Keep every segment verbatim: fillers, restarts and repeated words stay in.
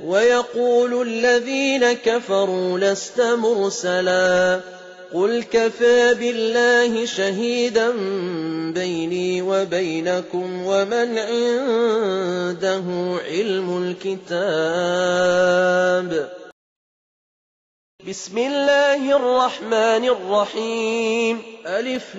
ويقول الذين كفروا لست مرسلا قل كفى بالله شهيدا بيني وبينكم ومن عنده علم الكتاب. بسم الله الرحمن الرحيم. ألف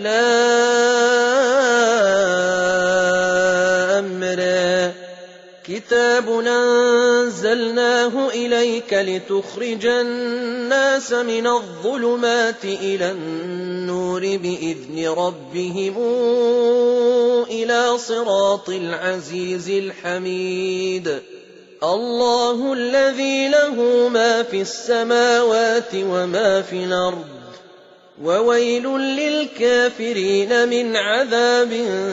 لام را كتاب أنزلناه إليك لتخرج الناس من الظلمات إلى النور بإذن ربهم إلى صراط العزيز الحميد. الله الذي له ما في السماوات وما في الأرض وويل للكافرين من عذاب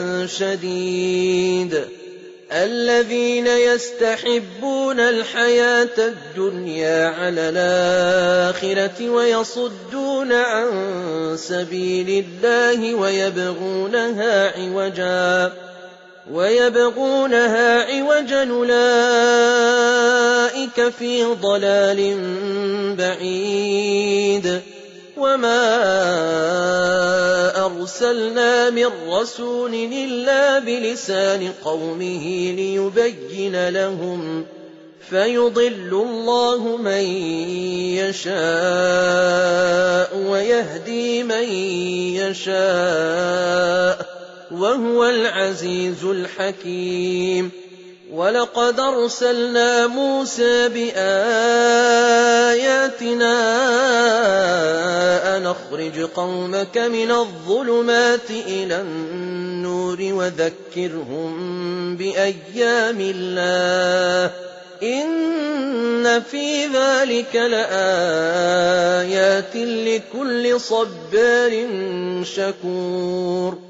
شديد. الذين يستحبون الحياة الدنيا على الآخرة ويصدون عن سبيل الله ويبغونها عوجا ويبغونها عوجا أولئك في ضلال بعيد. وما أرسلنا من رسول إلا بلسان قومه ليبين لهم فيضل الله من يشاء ويهدي من يشاء وهو العزيز الحكيم. ولقد أرسلنا موسى بآياتنا أن أخرج قومك من الظلمات إلى النور وذكرهم بأيام الله إن في ذلك لآيات لكل صبار شكور.